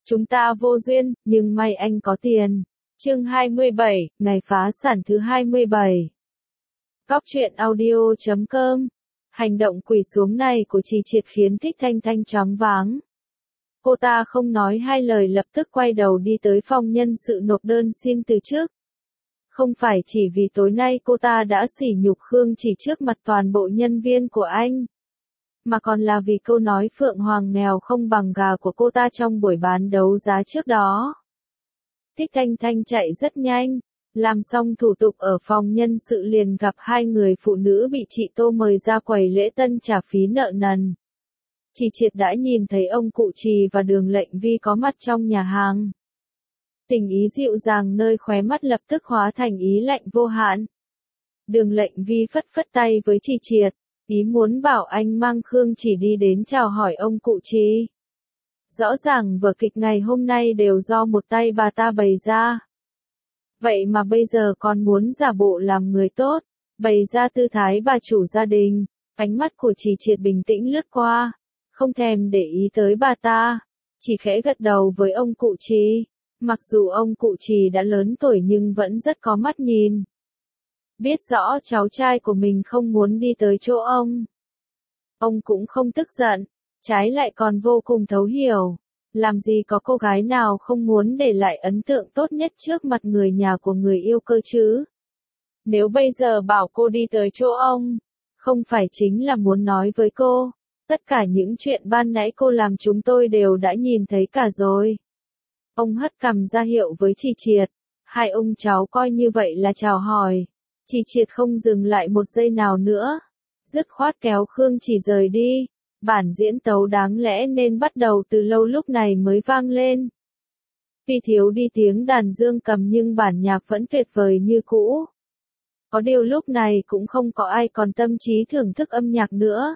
Chúng ta vô duyên, nhưng may anh có tiền. Chương 27, ngày phá sản thứ 27. Cóc truyện audio.com. Hành động quỳ xuống này của Trì Triệt khiến Thích Thanh Thanh choáng váng. Cô ta không nói hai lời lập tức quay đầu đi tới phòng nhân sự nộp đơn xin từ chức. Không phải chỉ vì tối nay cô ta đã sỉ nhục Khương Chỉ trước mặt toàn bộ nhân viên của anh, mà còn là vì câu nói Phượng Hoàng nghèo không bằng gà của cô ta trong buổi bán đấu giá trước đó. Thích Thanh Thanh chạy rất nhanh, làm xong thủ tục ở phòng nhân sự liền gặp hai người phụ nữ bị chị Tô mời ra quầy lễ tân trả phí nợ nần. Chị Triệt đã nhìn thấy ông cụ Trì và Đường Lệnh Vi có mặt trong nhà hàng. Tình ý dịu dàng nơi khóe mắt lập tức hóa thành ý lạnh vô hạn. Đường Lệnh Vi phất phất tay với chị Triệt, ý muốn bảo anh mang Khương Chỉ đi đến chào hỏi ông cụ Trì. Rõ ràng vở kịch ngày hôm nay đều do một tay bà ta bày ra. Vậy mà bây giờ còn muốn giả bộ làm người tốt, bày ra tư thái bà chủ gia đình. Ánh mắt của Trì Triệt bình tĩnh lướt qua, không thèm để ý tới bà ta, chỉ khẽ gật đầu với ông cụ Trì. Mặc dù ông cụ Trì đã lớn tuổi nhưng vẫn rất có mắt nhìn. Biết rõ cháu trai của mình không muốn đi tới chỗ ông cũng không tức giận, trái lại còn vô cùng thấu hiểu. Làm gì có cô gái nào không muốn để lại ấn tượng tốt nhất trước mặt người nhà của người yêu cơ chứ? Nếu bây giờ bảo cô đi tới chỗ ông, không phải chính là muốn nói với cô, tất cả những chuyện ban nãy cô làm chúng tôi đều đã nhìn thấy cả rồi. Ông hất cằm ra hiệu với Trì Triệt, hai ông cháu coi như vậy là chào hỏi. Trì Triệt không dừng lại một giây nào nữa, dứt khoát kéo Khương Chỉ rời đi. Bản diễn tấu đáng lẽ nên bắt đầu từ lâu lúc này mới vang lên. Tuy thiếu đi tiếng đàn dương cầm nhưng bản nhạc vẫn tuyệt vời như cũ. Có điều lúc này cũng không có ai còn tâm trí thưởng thức âm nhạc nữa.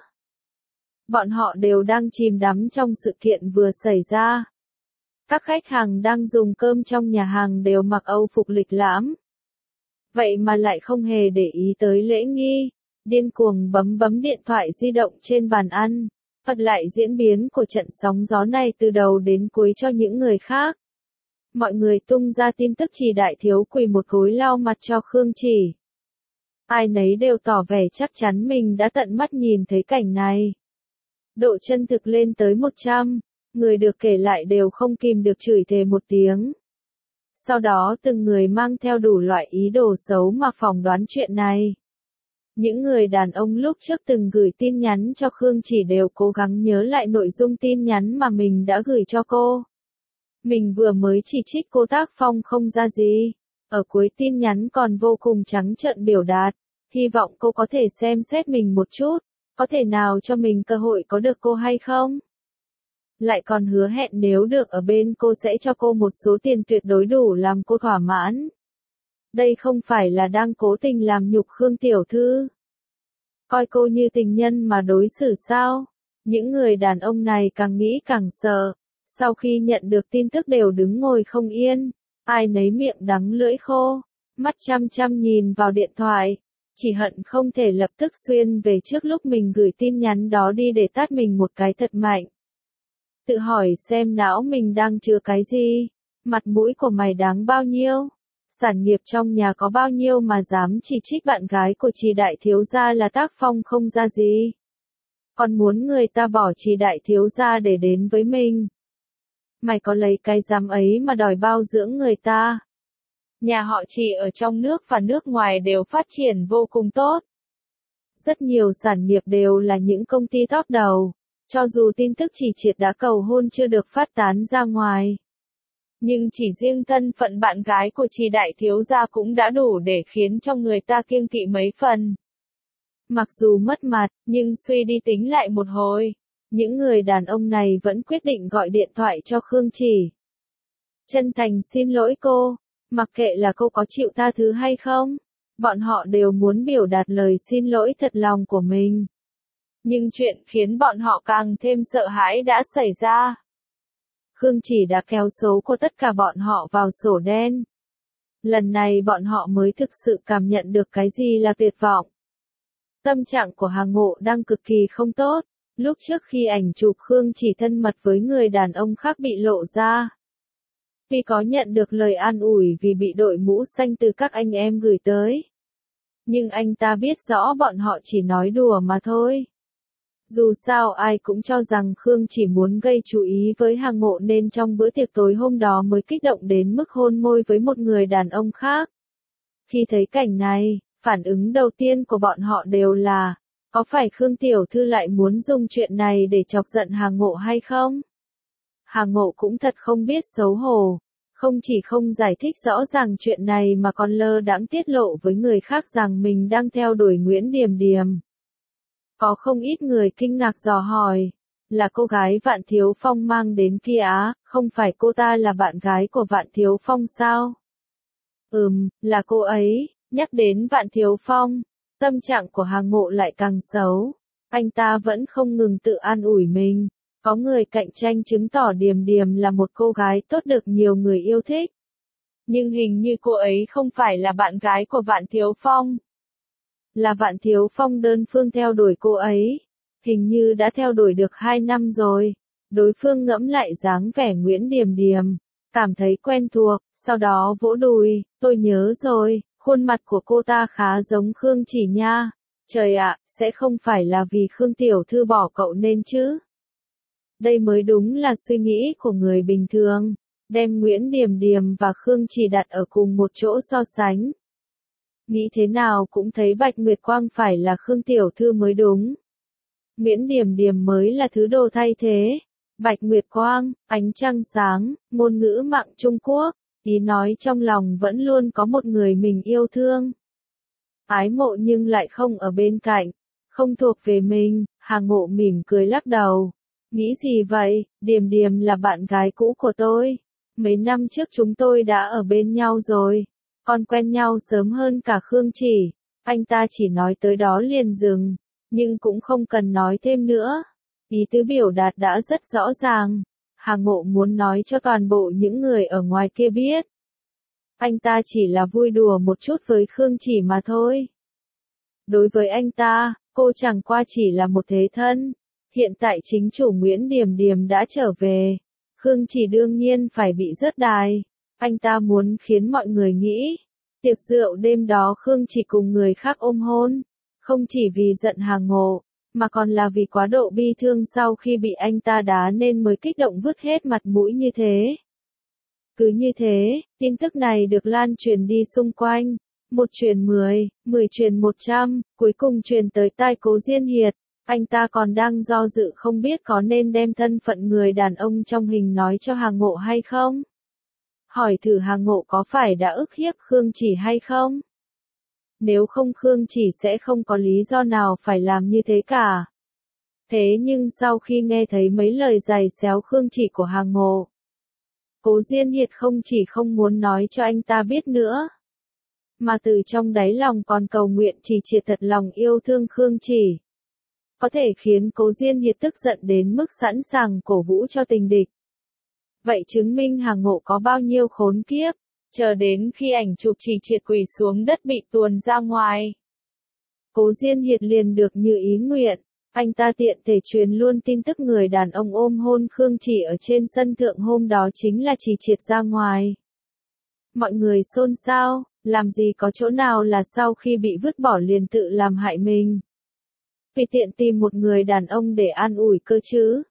Bọn họ đều đang chìm đắm trong sự kiện vừa xảy ra. Các khách hàng đang dùng cơm trong nhà hàng đều mặc âu phục lịch lãm. Vậy mà lại không hề để ý tới lễ nghi, điên cuồng bấm điện thoại di động trên bàn ăn, thuật lại diễn biến của trận sóng gió này từ đầu đến cuối cho những người khác. Mọi người tung ra tin tức Trì đại thiếu quỳ một gối lau mặt cho Khương Chỉ. Ai nấy đều tỏ vẻ chắc chắn mình đã tận mắt nhìn thấy cảnh này. Độ chân thực lên tới 100, người được kể lại đều không kìm được chửi thề một tiếng. Sau đó từng người mang theo đủ loại ý đồ xấu mà phỏng đoán chuyện này. Những người đàn ông lúc trước từng gửi tin nhắn cho Khương Chỉ đều cố gắng nhớ lại nội dung tin nhắn mà mình đã gửi cho cô. Mình vừa mới chỉ trích cô tác phong không ra gì. Ở cuối tin nhắn còn vô cùng trắng trợn biểu đạt, hy vọng cô có thể xem xét mình một chút, có thể nào cho mình cơ hội có được cô hay không? Lại còn hứa hẹn nếu được ở bên cô sẽ cho cô một số tiền tuyệt đối đủ làm cô thỏa mãn. Đây không phải là đang cố tình làm nhục Khương tiểu thư, coi cô như tình nhân mà đối xử sao? Những người đàn ông này càng nghĩ càng sợ, sau khi nhận được tin tức đều đứng ngồi không yên, ai nấy miệng đắng lưỡi khô, mắt chăm chăm nhìn vào điện thoại, chỉ hận không thể lập tức xuyên về trước lúc mình gửi tin nhắn đó đi để tát mình một cái thật mạnh. Tự hỏi xem não mình đang chứa cái gì, mặt mũi của mày đáng bao nhiêu? Sản nghiệp trong nhà có bao nhiêu mà dám chỉ trích bạn gái của Trì đại thiếu gia là tác phong không ra gì. Còn muốn người ta bỏ Trì đại thiếu gia để đến với mình. Mày có lấy cái dám ấy mà đòi bao dưỡng người ta. Nhà họ Trì ở trong nước và nước ngoài đều phát triển vô cùng tốt. Rất nhiều sản nghiệp đều là những công ty top đầu, cho dù tin tức Trì Triệt đã cầu hôn chưa được phát tán ra ngoài. Nhưng chỉ riêng thân phận bạn gái của Trì đại thiếu gia cũng đã đủ để khiến cho người ta kiêng kỵ mấy phần. Mặc dù mất mặt, nhưng suy đi tính lại một hồi, những người đàn ông này vẫn quyết định gọi điện thoại cho Khương Chỉ. Chân thành xin lỗi cô, mặc kệ là cô có chịu tha thứ hay không, bọn họ đều muốn biểu đạt lời xin lỗi thật lòng của mình. Nhưng chuyện khiến bọn họ càng thêm sợ hãi đã xảy ra. Khương Chỉ đã kéo số của tất cả bọn họ vào sổ đen. Lần này bọn họ mới thực sự cảm nhận được cái gì là tuyệt vọng. Tâm trạng của Hà Ngộ đang cực kỳ không tốt. Lúc trước khi ảnh chụp Khương Chỉ thân mật với người đàn ông khác bị lộ ra, Vì có nhận được lời an ủi vì bị đội mũ xanh từ các anh em gửi tới. Nhưng anh ta biết rõ bọn họ chỉ nói đùa mà thôi. Dù sao ai cũng cho rằng Khương chỉ muốn gây chú ý với Hà Ngộ nên trong bữa tiệc tối hôm đó mới kích động đến mức hôn môi với một người đàn ông khác. Khi thấy cảnh này, phản ứng đầu tiên của bọn họ đều là, có phải Khương tiểu thư lại muốn dùng chuyện này để chọc giận Hà Ngộ hay không? Hà Ngộ cũng thật không biết xấu hổ, không chỉ không giải thích rõ ràng chuyện này mà còn lơ đãng tiết lộ với người khác rằng mình đang theo đuổi Nguyễn Điềm Điềm. Có không ít người kinh ngạc dò hỏi, là cô gái Vạn Thiếu Phong mang đến kia á, không phải cô ta là bạn gái của Vạn Thiếu Phong sao? Là cô ấy. Nhắc đến Vạn Thiếu Phong, tâm trạng của Hà Ngộ lại càng xấu. Anh ta vẫn không ngừng tự an ủi mình. Có người cạnh tranh chứng tỏ Điềm Điềm là một cô gái tốt được nhiều người yêu thích. Nhưng hình như cô ấy không phải là bạn gái của Vạn Thiếu Phong. Là Vạn Thiếu Phong đơn phương theo đuổi cô ấy. Hình như đã theo đuổi được 2 năm rồi. Đối phương ngẫm lại dáng vẻ Nguyễn Điềm Điềm. Cảm thấy quen thuộc, sau đó vỗ đùi, tôi nhớ rồi, khuôn mặt của cô ta khá giống Khương Chỉ nha. Trời ạ, sẽ không phải là vì Khương tiểu thư bỏ cậu nên chứ? Đây mới đúng là suy nghĩ của người bình thường, đem Nguyễn Điềm Điềm và Khương Chỉ đặt ở cùng một chỗ so sánh. Nghĩ thế nào cũng thấy Bạch Nguyệt Quang phải là Khương tiểu thư mới đúng. Nguyễn Điềm Điềm mới là thứ đồ thay thế. Bạch Nguyệt Quang, ánh trăng sáng, ngôn ngữ mạng Trung Quốc, ý nói trong lòng vẫn luôn có một người mình yêu thương. Ái mộ nhưng lại không ở bên cạnh, không thuộc về mình. Hà Ngộ mỉm cười lắc đầu. Nghĩ gì vậy, Điềm Điềm là bạn gái cũ của tôi. Mấy năm trước chúng tôi đã ở bên nhau rồi. Còn quen nhau sớm hơn cả Khương Chỉ. Anh ta chỉ nói tới đó liền dừng, nhưng cũng không cần nói thêm nữa. Ý tứ biểu đạt đã rất rõ ràng. Hà Ngộ muốn nói cho toàn bộ những người ở ngoài kia biết. Anh ta chỉ là vui đùa một chút với Khương Chỉ mà thôi. Đối với anh ta, cô chẳng qua chỉ là một thế thân. Hiện tại chính chủ Nguyễn Điềm Điềm đã trở về. Khương Chỉ đương nhiên phải bị rớt đài. Anh ta muốn khiến mọi người nghĩ, tiệc rượu đêm đó Khương Chỉ cùng người khác ôm hôn. Không chỉ vì giận Hà Ngộ, mà còn là vì quá độ bi thương sau khi bị anh ta đá nên mới kích động vứt hết mặt mũi như thế. Cứ như thế, tin tức này được lan truyền đi xung quanh. 1 truyền 10, 10 truyền 100, cuối cùng truyền tới tai Cố Diên Hiệt. Anh ta còn đang do dự không biết có nên đem thân phận người đàn ông trong hình nói cho Hà Ngộ hay không. Hỏi thử Hà Ngộ có phải đã ức hiếp Khương Chỉ hay không? Nếu không Khương Chỉ sẽ không có lý do nào phải làm như thế cả. Thế nhưng sau khi nghe thấy mấy lời giày xéo Khương Chỉ của Hà Ngộ, Cố Diên Hiệt không chỉ không muốn nói cho anh ta biết nữa, mà từ trong đáy lòng còn cầu nguyện Chỉ Triệt thật lòng yêu thương Khương Chỉ. Có thể khiến Cố Diên Hiệt tức giận đến mức sẵn sàng cổ vũ cho tình địch. Vậy chứng minh Hà Ngộ có bao nhiêu khốn kiếp, chờ đến khi ảnh chụp Chỉ Triệt quỳ xuống đất bị tuồn ra ngoài. Cố Diên Hiệt liền được như ý nguyện, anh ta tiện thể truyền luôn tin tức người đàn ông ôm hôn Khương Chỉ ở trên sân thượng hôm đó chính là Chỉ Triệt ra ngoài. Mọi người xôn xao, làm gì có chỗ nào là sau khi bị vứt bỏ liền tự làm hại mình. Vì tiện tìm một người đàn ông để an ủi cơ chứ.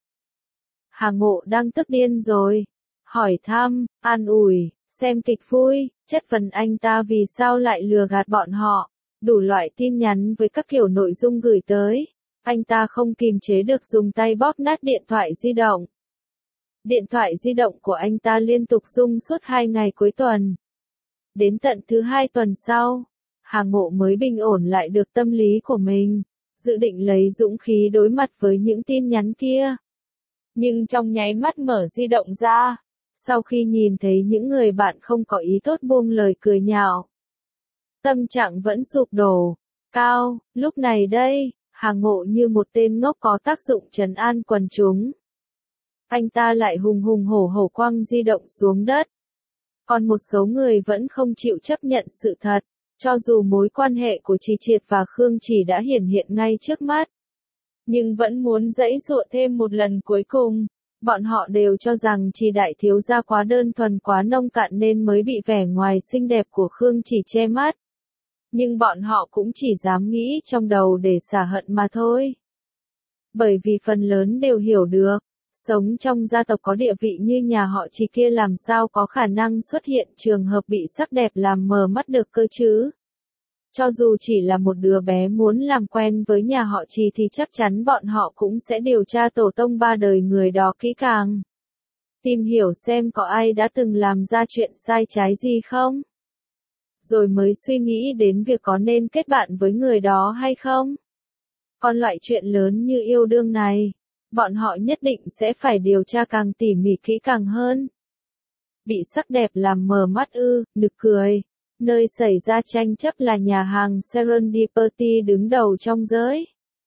Hà Ngộ đang tức điên rồi. Hỏi thăm, an ủi, xem kịch vui, chất vấn anh ta vì sao lại lừa gạt bọn họ. Đủ loại tin nhắn với các kiểu nội dung gửi tới. Anh ta không kìm chế được dùng tay bóp nát điện thoại di động. Điện thoại di động của anh ta liên tục rung suốt 2 ngày cuối tuần. Đến tận thứ 2 tuần sau, Hà Ngộ mới bình ổn lại được tâm lý của mình, dự định lấy dũng khí đối mặt với những tin nhắn kia. Nhưng trong nháy mắt mở di động ra, sau khi nhìn thấy những người bạn không có ý tốt buông lời cười nhạo, tâm trạng vẫn sụp đổ. Cao, lúc này đây, Hà Ngộ như một tên ngốc có tác dụng trấn an quần chúng. Anh ta lại hùng hùng hổ hổ quăng di động xuống đất. Còn một số người vẫn không chịu chấp nhận sự thật, cho dù mối quan hệ của Chỉ Triệt và Khương Chỉ đã hiển hiện ngay trước mắt. Nhưng vẫn muốn giãy giụa thêm một lần cuối cùng. Bọn họ đều cho rằng Trì đại thiếu gia quá đơn thuần quá nông cạn nên mới bị vẻ ngoài xinh đẹp của Khương Chỉ che mắt. Nhưng bọn họ cũng chỉ dám nghĩ trong đầu để xả hận mà thôi. Bởi vì phần lớn đều hiểu được, sống trong gia tộc có địa vị như nhà họ Trì kia làm sao có khả năng xuất hiện trường hợp bị sắc đẹp làm mờ mắt được cơ chứ. Cho dù chỉ là một đứa bé muốn làm quen với nhà họ Trì thì chắc chắn bọn họ cũng sẽ điều tra tổ tông ba đời người đó kỹ càng. Tìm hiểu xem có ai đã từng làm ra chuyện sai trái gì không. Rồi mới suy nghĩ đến việc có nên kết bạn với người đó hay không. Còn loại chuyện lớn như yêu đương này, bọn họ nhất định sẽ phải điều tra càng tỉ mỉ kỹ càng hơn. Bị sắc đẹp làm mờ mắt ư, nực cười. Nơi xảy ra tranh chấp là nhà hàng Serendipity đứng đầu trong giới.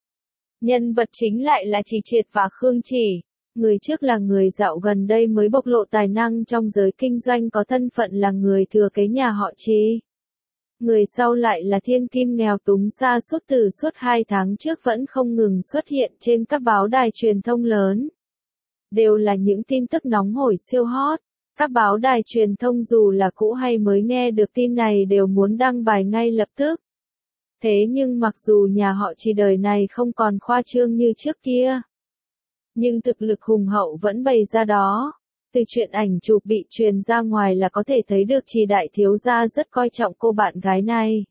Nhân vật chính lại là Trì Triệt và Khương Chỉ. Người trước là người dạo gần đây mới bộc lộ tài năng trong giới kinh doanh có thân phận là người thừa kế nhà họ Trì. Người sau lại là thiên kim nghèo túng xa từ suốt 2 tháng trước vẫn không ngừng xuất hiện trên các báo đài truyền thông lớn. Đều là những tin tức nóng hổi siêu hot. Các báo đài truyền thông dù là cũ hay mới nghe được tin này đều muốn đăng bài ngay lập tức. Thế nhưng mặc dù nhà họ Trì đời này không còn khoa trương như trước kia, nhưng thực lực hùng hậu vẫn bày ra đó. Từ chuyện ảnh chụp bị truyền ra ngoài là có thể thấy được Trì đại thiếu gia rất coi trọng cô bạn gái này.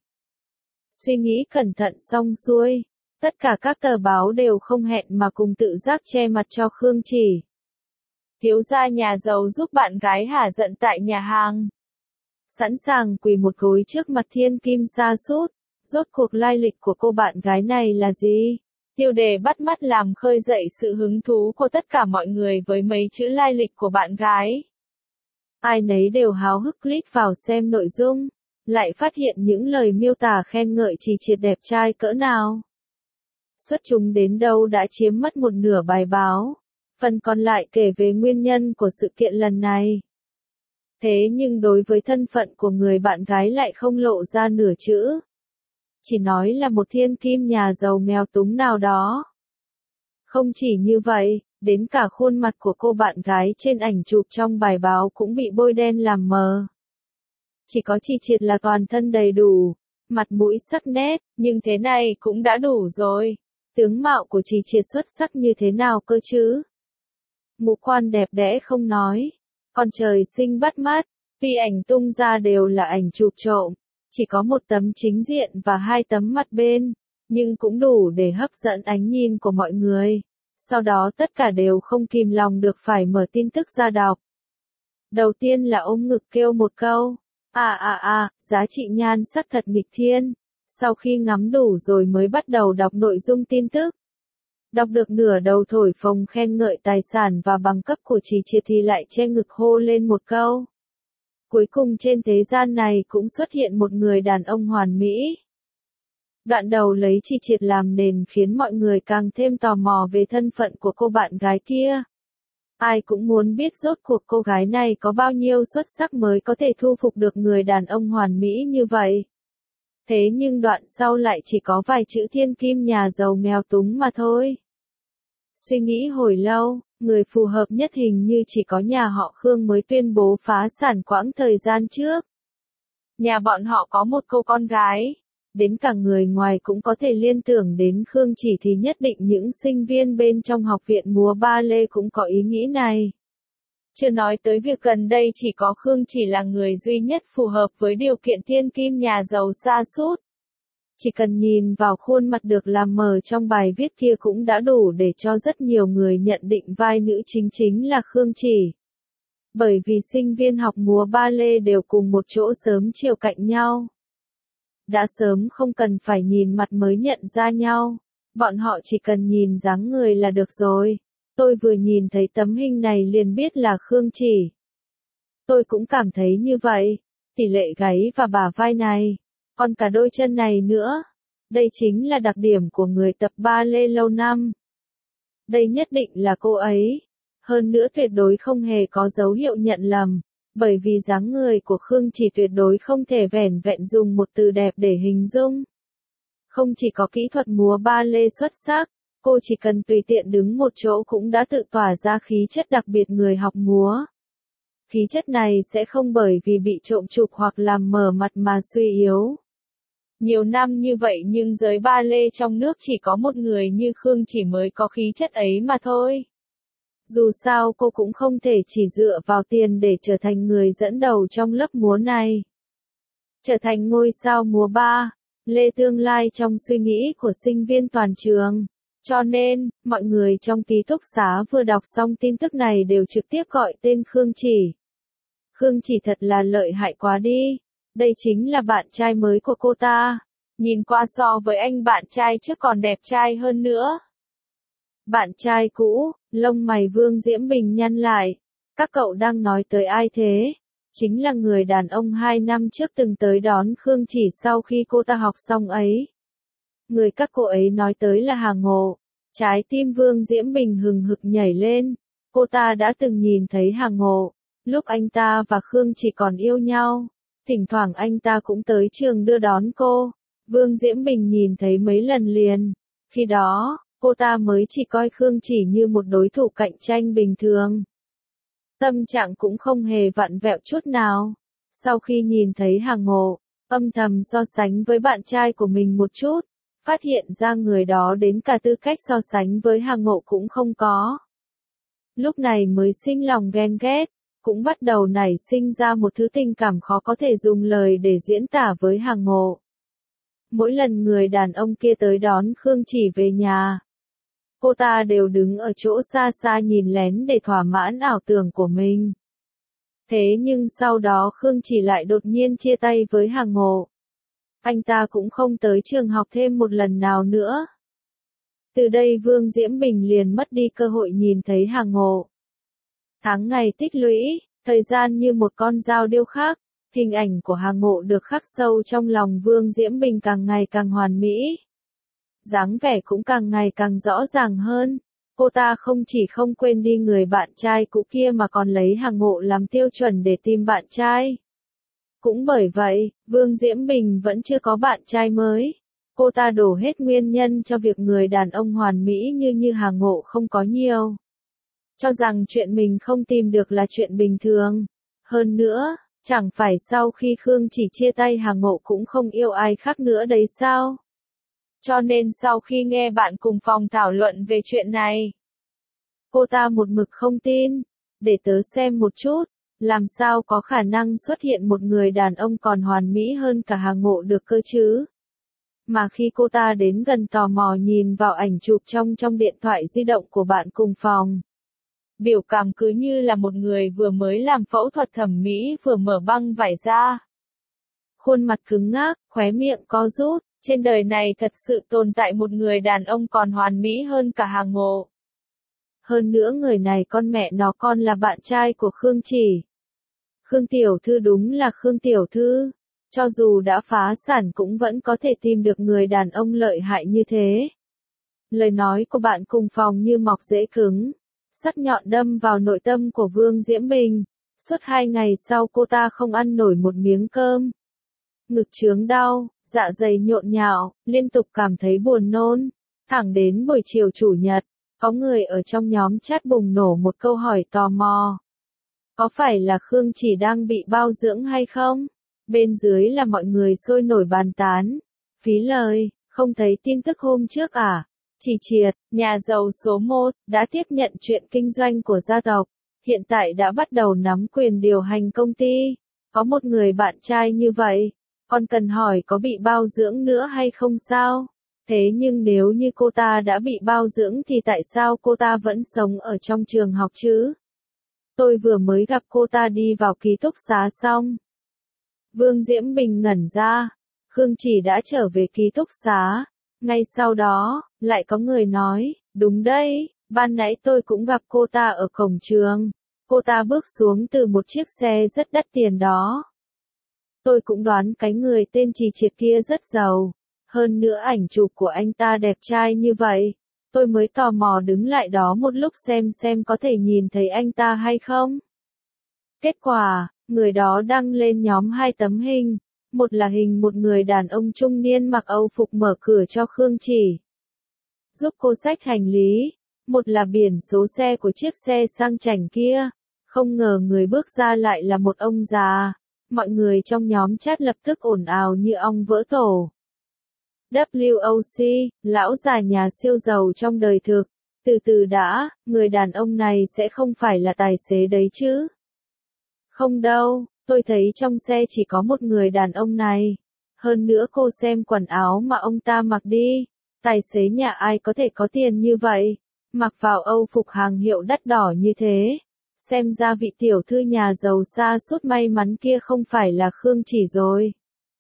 Suy nghĩ cẩn thận xong xuôi, tất cả các tờ báo đều không hẹn mà cùng tự giác che mặt cho Khương Chỉ. Thiếu gia nhà giàu giúp bạn gái hả giận tại nhà hàng. Sẵn sàng quỳ một gối trước mặt thiên kim sa sút. Rốt cuộc lai lịch của cô bạn gái này là gì? Tiêu đề bắt mắt làm khơi dậy sự hứng thú của tất cả mọi người với mấy chữ lai lịch của bạn gái. Ai nấy đều háo hức click vào xem nội dung, lại phát hiện những lời miêu tả khen ngợi Trì Triệt đẹp trai cỡ nào. Xuất chúng đến đâu đã chiếm mất một nửa bài báo. Phần còn lại kể về nguyên nhân của sự kiện lần này. Thế nhưng đối với thân phận của người bạn gái lại không lộ ra nửa chữ. Chỉ nói là một thiên kim nhà giàu nghèo túng nào đó. Không chỉ như vậy, đến cả khuôn mặt của cô bạn gái trên ảnh chụp trong bài báo cũng bị bôi đen làm mờ. Chỉ có Trì Triệt là toàn thân đầy đủ, mặt mũi sắc nét, nhưng thế này cũng đã đủ rồi. Tướng mạo của Trì Triệt xuất sắc như thế nào cơ chứ? Ngũ quan đẹp đẽ không nói, còn trời sinh bắt mắt, vì ảnh tung ra đều là ảnh chụp trộm, chỉ có một tấm chính diện và 2 tấm mặt bên, nhưng cũng đủ để hấp dẫn ánh nhìn của mọi người. Sau đó tất cả đều không kìm lòng được phải mở tin tức ra đọc. Đầu tiên là ôm ngực kêu một câu, giá trị nhan sắc thật nghịch thiên. Sau khi ngắm đủ rồi mới bắt đầu đọc nội dung tin tức. Đọc được nửa đầu thổi phồng khen ngợi tài sản và bằng cấp của Trì Triệt thì lại che ngực hô lên một câu. Cuối cùng trên thế gian này cũng xuất hiện một người đàn ông hoàn mỹ. Đoạn đầu lấy Trì Triệt làm nền khiến mọi người càng thêm tò mò về thân phận của cô bạn gái kia. Ai cũng muốn biết rốt cuộc cô gái này có bao nhiêu xuất sắc mới có thể thu phục được người đàn ông hoàn mỹ như vậy. Thế nhưng đoạn sau lại chỉ có vài chữ thiên kim nhà giàu nghèo túng mà thôi. Suy nghĩ hồi lâu, người phù hợp nhất hình như chỉ có nhà họ Khương mới tuyên bố phá sản quãng thời gian trước. Nhà bọn họ có một cô con gái. Đến cả người ngoài cũng có thể liên tưởng đến Khương Chỉ thì nhất định những sinh viên bên trong học viện múa ba lê cũng có ý nghĩ này. Chưa nói tới việc gần đây chỉ có Khương Chỉ là người duy nhất phù hợp với điều kiện thiên kim nhà giàu sa sút. Chỉ cần nhìn vào khuôn mặt được làm mờ trong bài viết kia cũng đã đủ để cho rất nhiều người nhận định vai nữ chính là Khương Chỉ. Bởi vì sinh viên học múa ba lê đều cùng một chỗ sớm chiều cạnh nhau. Đã sớm không cần phải nhìn mặt mới nhận ra nhau. Bọn họ chỉ cần nhìn dáng người là được rồi. Tôi vừa nhìn thấy tấm hình này liền biết là Khương Chỉ. Tôi cũng cảm thấy như vậy. Tỷ lệ gáy và bả vai này. Còn cả đôi chân này nữa. Đây chính là đặc điểm của người tập ba lê lâu năm. Đây nhất định là cô ấy. Hơn nữa tuyệt đối không hề có dấu hiệu nhận lầm. Bởi vì dáng người của Khương Chỉ tuyệt đối không thể vẻn vẹn dùng một từ đẹp để hình dung. Không chỉ có kỹ thuật múa ba lê xuất sắc, cô chỉ cần tùy tiện đứng một chỗ cũng đã tự tỏa ra khí chất đặc biệt người học múa. Khí chất này sẽ không bởi vì bị trộm chụp hoặc làm mờ mặt mà suy yếu. Nhiều năm như vậy nhưng giới ba lê trong nước chỉ có một người như Khương Chỉ mới có khí chất ấy mà thôi. Dù sao cô cũng không thể chỉ dựa vào tiền để trở thành người dẫn đầu trong lớp múa này. Trở thành ngôi sao múa ba, lê tương lai trong suy nghĩ của sinh viên toàn trường. Cho nên, mọi người trong ký túc xá vừa đọc xong tin tức này đều trực tiếp gọi tên Khương Chỉ. Khương Chỉ thật là lợi hại quá đi. Đây chính là bạn trai mới của cô ta. Nhìn qua so với anh bạn trai trước còn đẹp trai hơn nữa. Bạn trai cũ, lông mày Vương Diễm Bình nhăn lại. Các cậu đang nói tới ai thế? Chính là người đàn ông 2 năm trước từng tới đón Khương Chỉ sau khi cô ta học xong ấy. Người các cô ấy nói tới là Hà Ngộ. Trái tim Vương Diễm Bình hừng hực nhảy lên. Cô ta đã từng nhìn thấy Hà Ngộ. Lúc anh ta và Khương Chỉ còn yêu nhau. Thỉnh thoảng anh ta cũng tới trường đưa đón cô. Vương Diễm Bình nhìn thấy mấy lần liền. Khi đó, cô ta mới chỉ coi Khương Chỉ như một đối thủ cạnh tranh bình thường. Tâm trạng cũng không hề vặn vẹo chút nào. Sau khi nhìn thấy Hà Ngộ, âm thầm so sánh với bạn trai của mình một chút, phát hiện ra người đó đến cả tư cách so sánh với Hà Ngộ cũng không có. Lúc này mới sinh lòng ghen ghét, cũng bắt đầu nảy sinh ra một thứ tình cảm khó có thể dùng lời để diễn tả với Hà Ngộ. Mỗi lần người đàn ông kia tới đón Khương Chỉ về nhà, cô ta đều đứng ở chỗ xa xa nhìn lén để thỏa mãn ảo tưởng của mình. Thế nhưng sau đó Khương Chỉ lại đột nhiên chia tay với Hà Ngộ. Anh ta cũng không tới trường học thêm một lần nào nữa. Từ đây Vương Diễm Bình liền mất đi cơ hội nhìn thấy Hà Ngộ. Tháng ngày tích lũy, thời gian như một con dao điêu khắc, hình ảnh của Hà Ngộ được khắc sâu trong lòng Vương Diễm Bình càng ngày càng hoàn mỹ. Dáng vẻ cũng càng ngày càng rõ ràng hơn. Cô ta không chỉ không quên đi người bạn trai cũ kia mà còn lấy Hà Ngộ làm tiêu chuẩn để tìm bạn trai. Cũng bởi vậy, Vương Diễm Bình vẫn chưa có bạn trai mới. Cô ta đổ hết nguyên nhân cho việc người đàn ông hoàn mỹ như Hà Ngộ không có nhiều. Cho rằng chuyện mình không tìm được là chuyện bình thường. Hơn nữa, chẳng phải sau khi Khương Chỉ chia tay Hà Ngộ cũng không yêu ai khác nữa đấy sao? Cho nên sau khi nghe bạn cùng phòng thảo luận về chuyện này, cô ta một mực không tin. Để tớ xem một chút, làm sao có khả năng xuất hiện một người đàn ông còn hoàn mỹ hơn cả Hà Ngộ được cơ chứ? Mà khi cô ta đến gần tò mò nhìn vào ảnh chụp trong điện thoại di động của bạn cùng phòng, biểu cảm cứ như là một người vừa mới làm phẫu thuật thẩm mỹ vừa mở băng vải ra. Khuôn mặt cứng ngắc, khóe miệng co rút, trên đời này thật sự tồn tại một người đàn ông còn hoàn mỹ hơn cả Hà Ngộ. Hơn nữa người này con mẹ nó con là bạn trai của Khương Chỉ. Khương Tiểu Thư đúng là Khương Tiểu Thư. Cho dù đã phá sản cũng vẫn có thể tìm được người đàn ông lợi hại như thế. Lời nói của bạn cùng phòng như mọc rễ cứng. Sắc nhọn đâm vào nội tâm của Vương Diễm Bình. Suốt 2 ngày sau cô ta không ăn nổi một miếng cơm. Ngực chướng đau, dạ dày nhộn nhạo, liên tục cảm thấy buồn nôn. Thẳng đến buổi chiều chủ nhật, có người ở trong nhóm chat bùng nổ một câu hỏi tò mò. Có phải là Khương Chỉ đang bị bao dưỡng hay không? Bên dưới là mọi người sôi nổi bàn tán. Phí lời, không thấy tin tức hôm trước à? Chỉ Triệt, nhà giàu số 1, đã tiếp nhận chuyện kinh doanh của gia tộc. Hiện tại đã bắt đầu nắm quyền điều hành công ty. Có một người bạn trai như vậy. Còn cần hỏi có bị bao dưỡng nữa hay không sao? Thế nhưng nếu như cô ta đã bị bao dưỡng thì tại sao cô ta vẫn sống ở trong trường học chứ? Tôi vừa mới gặp cô ta đi vào ký túc xá xong. Vương Diễm Bình ngẩn ra. Khương Chỉ đã trở về ký túc xá. Ngay sau đó, lại có người nói, đúng đấy, ban nãy tôi cũng gặp cô ta ở cổng trường. Cô ta bước xuống từ một chiếc xe rất đắt tiền đó. Tôi cũng đoán cái người tên Chỉ Triệt kia rất giàu. Hơn nữa ảnh chụp của anh ta đẹp trai như vậy. Tôi mới tò mò đứng lại đó một lúc xem có thể nhìn thấy anh ta hay không. Kết quả, người đó đăng lên nhóm 2 tấm hình. Một là hình một người đàn ông trung niên mặc Âu phục mở cửa cho Khương Chỉ. giúp cô xách hành lý. Một là biển số xe của chiếc xe sang chảnh kia. Không ngờ người bước ra lại là một ông già. Mọi người trong nhóm chat lập tức ồn ào như ong vỡ tổ. WOC, lão già nhà siêu giàu trong đời thực. Từ từ đã, người đàn ông này sẽ không phải là tài xế đấy chứ? Không đâu, tôi thấy trong xe chỉ có một người đàn ông này. Hơn nữa cô xem quần áo mà ông ta mặc đi. Tài xế nhà ai có thể có tiền như vậy? Mặc vào Âu phục hàng hiệu đắt đỏ như thế. Xem ra vị tiểu thư nhà giàu xa sút may mắn kia không phải là Khương Chỉ rồi.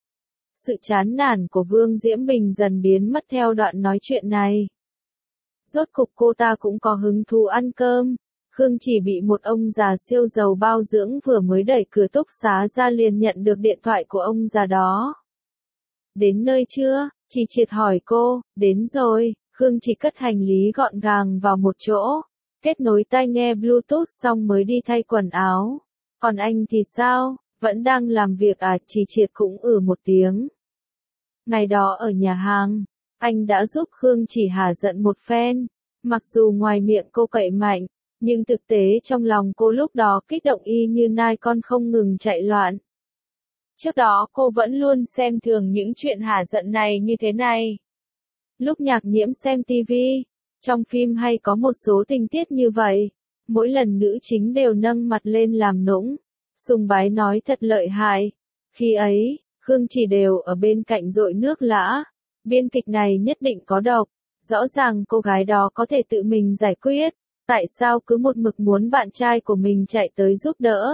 Sự chán nản của Vương Diễm Bình dần biến mất theo đoạn nói chuyện này. Rốt cục cô ta cũng có hứng thú ăn cơm. Khương Chỉ bị một ông già siêu giàu bao dưỡng vừa mới đẩy cửa túc xá ra liền nhận được điện thoại của ông già đó. Đến nơi chưa? Chị Triệt hỏi cô. Đến rồi. Khương Chỉ cất hành lý gọn gàng vào một chỗ. Kết nối tai nghe Bluetooth xong mới đi thay quần áo. Còn anh thì sao? Vẫn đang làm việc à? Chị Triệt cũng một tiếng. Ngày đó ở nhà hàng, anh đã giúp Khương Chỉ hả giận một phen. Mặc dù ngoài miệng cô cậy mạnh, nhưng thực tế trong lòng cô lúc đó kích động y như nai con không ngừng chạy loạn. Trước đó cô vẫn luôn xem thường những chuyện hả giận này như thế này. Lúc Nhạc Nhiễm xem TV, trong phim hay có một số tình tiết như vậy. Mỗi lần nữ chính đều nâng mặt lên làm nũng, sùng bái nói thật lợi hại. Khi ấy, Khương Chỉ đều ở bên cạnh dội nước lã. Biên kịch này nhất định có độc. Rõ ràng cô gái đó có thể tự mình giải quyết. Tại sao cứ một mực muốn bạn trai của mình chạy tới giúp đỡ?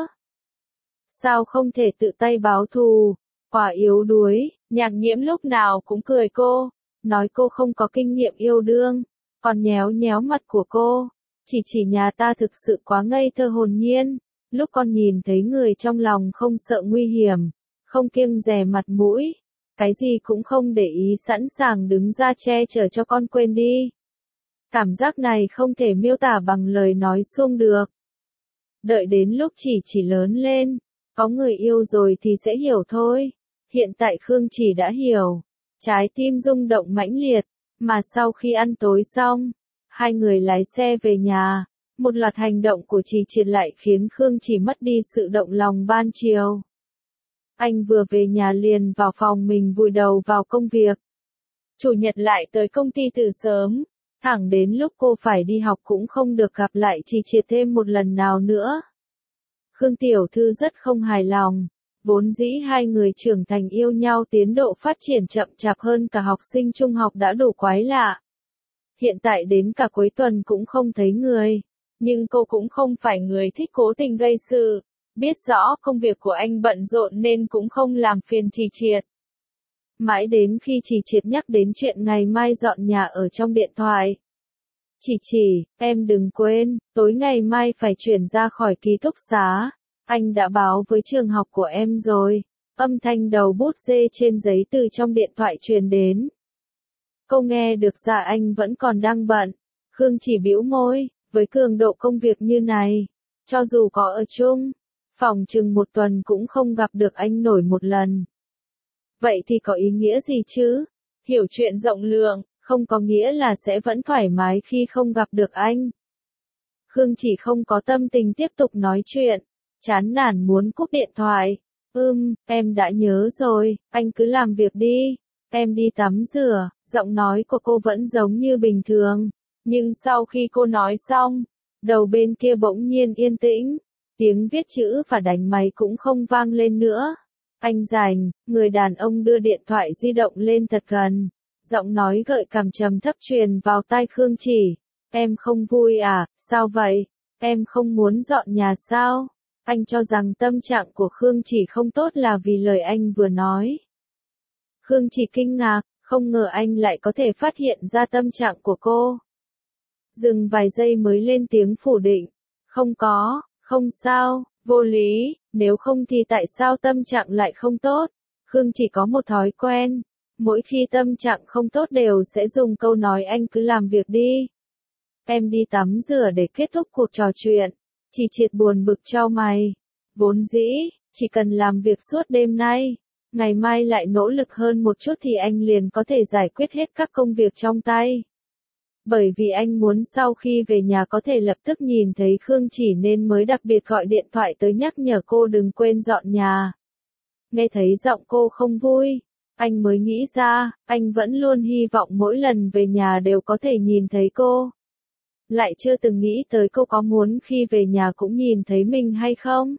Sao không thể tự tay báo thù? Quả yếu đuối, Nhạc Nhiễm lúc nào cũng cười cô. Nói cô không có kinh nghiệm yêu đương. Còn nhéo nhéo mặt của cô. Chỉ nhà ta thực sự quá ngây thơ hồn nhiên. Lúc con nhìn thấy người trong lòng không sợ nguy hiểm. Không kiêng dè mặt mũi. Cái gì cũng không để ý sẵn sàng đứng ra che chở cho con quên đi. Cảm giác này không thể miêu tả bằng lời nói suông được. Đợi đến lúc chỉ lớn lên, có người yêu rồi thì sẽ hiểu thôi. Hiện tại Khương Chỉ đã hiểu. Trái tim rung động mãnh liệt, mà sau khi ăn tối xong, hai người lái xe về nhà. Một loạt hành động của Chỉ Triệt lại khiến Khương Chỉ mất đi sự động lòng ban chiều. Anh vừa về nhà liền vào phòng mình vùi đầu vào công việc. Chủ nhật lại tới công ty từ sớm, thẳng đến lúc cô phải đi học cũng không được gặp lại Chỉ Triệt thêm một lần nào nữa. Khương tiểu thư rất không hài lòng, vốn dĩ hai người trưởng thành yêu nhau tiến độ phát triển chậm chạp hơn cả học sinh trung học đã đủ quái lạ. Hiện tại đến cả cuối tuần cũng không thấy người, nhưng cô cũng không phải người thích cố tình gây sự. Biết rõ công việc của anh bận rộn nên cũng không làm phiền Chỉ Triệt. Mãi đến khi Chỉ Triệt nhắc đến chuyện ngày mai dọn nhà ở trong điện thoại. Chỉ, em đừng quên, tối ngày mai phải chuyển ra khỏi ký túc xá. Anh đã báo với trường học của em rồi. Âm thanh đầu bút dê trên giấy từ trong điện thoại truyền đến. Cô nghe được ra anh vẫn còn đang bận. Khương Chỉ bĩu môi, với cường độ công việc như này, cho dù có ở chung, phòng chừng một tuần cũng không gặp được anh nổi một lần. Vậy thì có ý nghĩa gì chứ? Hiểu chuyện rộng lượng, không có nghĩa là sẽ vẫn thoải mái khi không gặp được anh. Khương Chỉ không có tâm tình tiếp tục nói chuyện, chán nản muốn cúp điện thoại. Em đã nhớ rồi, anh cứ làm việc đi, em đi tắm rửa. Giọng nói của cô vẫn giống như bình thường, nhưng sau khi cô nói xong, đầu bên kia bỗng nhiên yên tĩnh, tiếng viết chữ và đánh máy cũng không vang lên nữa. Anh rảnh, người đàn ông đưa điện thoại di động lên thật gần, giọng nói gợi cảm trầm thấp truyền vào tai Khương Chỉ. Em không vui à? Sao vậy? Em không muốn dọn nhà sao? Anh cho rằng tâm trạng của Khương Chỉ không tốt là vì lời anh vừa nói. Khương Chỉ kinh ngạc, không ngờ anh lại có thể phát hiện ra tâm trạng của cô. Dừng vài giây mới lên tiếng phủ định. Không có, không sao, vô lý, nếu không thì tại sao tâm trạng lại không tốt? Khương Chỉ có một thói quen, mỗi khi tâm trạng không tốt đều sẽ dùng câu nói anh cứ làm việc đi. Em đi tắm rửa để kết thúc cuộc trò chuyện. Chỉ Triệt buồn bực chau mày. Vốn dĩ, chỉ cần làm việc suốt đêm nay, ngày mai lại nỗ lực hơn một chút thì anh liền có thể giải quyết hết các công việc trong tay. Bởi vì anh muốn sau khi về nhà có thể lập tức nhìn thấy Khương Chỉ nên mới đặc biệt gọi điện thoại tới nhắc nhở cô đừng quên dọn nhà. Nghe thấy giọng cô không vui, anh mới nghĩ ra, anh vẫn luôn hy vọng mỗi lần về nhà đều có thể nhìn thấy cô. Lại chưa từng nghĩ tới cô có muốn khi về nhà cũng nhìn thấy mình hay không?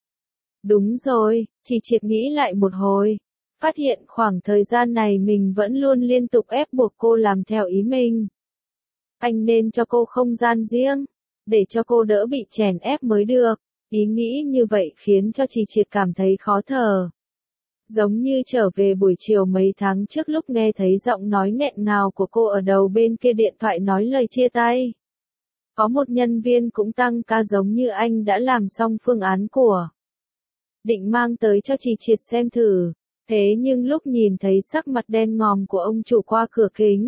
Đúng rồi, Chỉ Triệt nghĩ lại một hồi, phát hiện khoảng thời gian này mình vẫn luôn liên tục ép buộc cô làm theo ý mình. Anh nên cho cô không gian riêng, để cho cô đỡ bị chèn ép mới được. Ý nghĩ như vậy khiến cho Chỉ Triệt cảm thấy khó thở. Giống như trở về buổi chiều mấy tháng trước lúc nghe thấy giọng nói nghẹn ngào của cô ở đầu bên kia điện thoại nói lời chia tay. Có một nhân viên cũng tăng ca giống như anh đã làm xong phương án của. Định mang tới cho Chỉ Triệt xem thử. Thế nhưng lúc nhìn thấy sắc mặt đen ngòm của ông chủ qua cửa kính,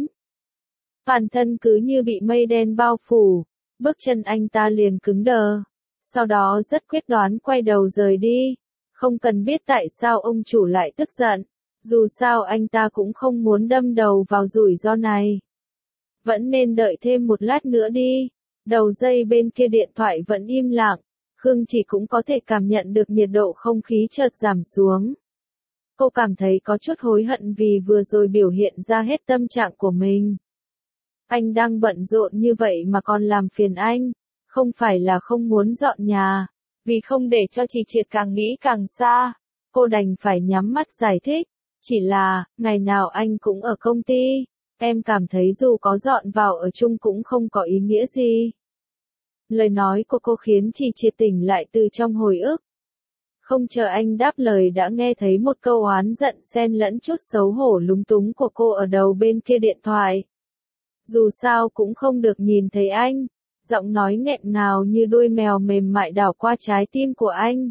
bản thân cứ như bị mây đen bao phủ, bước chân anh ta liền cứng đờ. Sau đó rất quyết đoán quay đầu rời đi. Không cần biết tại sao ông chủ lại tức giận. Dù sao anh ta cũng không muốn đâm đầu vào rủi ro này. Vẫn nên đợi thêm một lát nữa đi. Đầu dây bên kia điện thoại vẫn im lặng. Khương Chỉ cũng có thể cảm nhận được nhiệt độ không khí chợt giảm xuống. Cô cảm thấy có chút hối hận vì vừa rồi biểu hiện ra hết tâm trạng của mình. Anh đang bận rộn như vậy mà còn làm phiền anh. Không phải là không muốn dọn nhà. Vì không để cho Chỉ Triệt càng nghĩ càng xa, cô đành phải nhắm mắt giải thích. Chỉ là, ngày nào anh cũng ở công ty. Em cảm thấy dù có dọn vào ở chung cũng không có ý nghĩa gì. Lời nói của cô khiến Chỉ Triệt tỉnh lại từ trong hồi ức. Không chờ anh đáp lời đã nghe thấy một câu oán giận xen lẫn chút xấu hổ lúng túng của cô ở đầu bên kia điện thoại. Dù sao cũng không được nhìn thấy anh. Giọng nói nghẹn ngào như đuôi mèo mềm mại đảo qua trái tim của anh.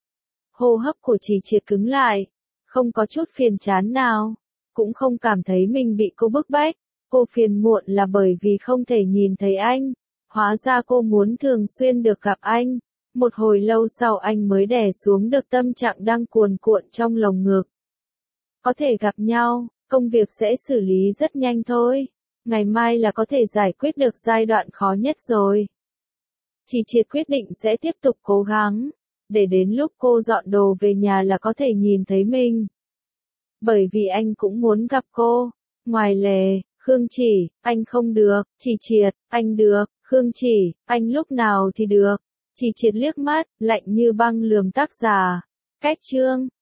Hô hấp của Chỉ Triệt cứng lại. Không có chút phiền chán nào. Cũng không cảm thấy mình bị cô bức bách. Cô phiền muộn là bởi vì không thể nhìn thấy anh. Hóa ra cô muốn thường xuyên được gặp anh. Một hồi lâu sau anh mới đè xuống được tâm trạng đang cuồn cuộn trong lồng ngực. Có thể gặp nhau, công việc sẽ xử lý rất nhanh thôi. Ngày mai là có thể giải quyết được giai đoạn khó nhất rồi. Chỉ Triệt quyết định sẽ tiếp tục cố gắng, để đến lúc cô dọn đồ về nhà là có thể nhìn thấy mình. Bởi vì anh cũng muốn gặp cô. Ngoài lề, Khương Chỉ, anh không được, Chỉ Triệt, anh được, Khương Chỉ, anh lúc nào thì được. Chỉ Triệt liếc mắt, lạnh như băng lườm tác giả. Cách chương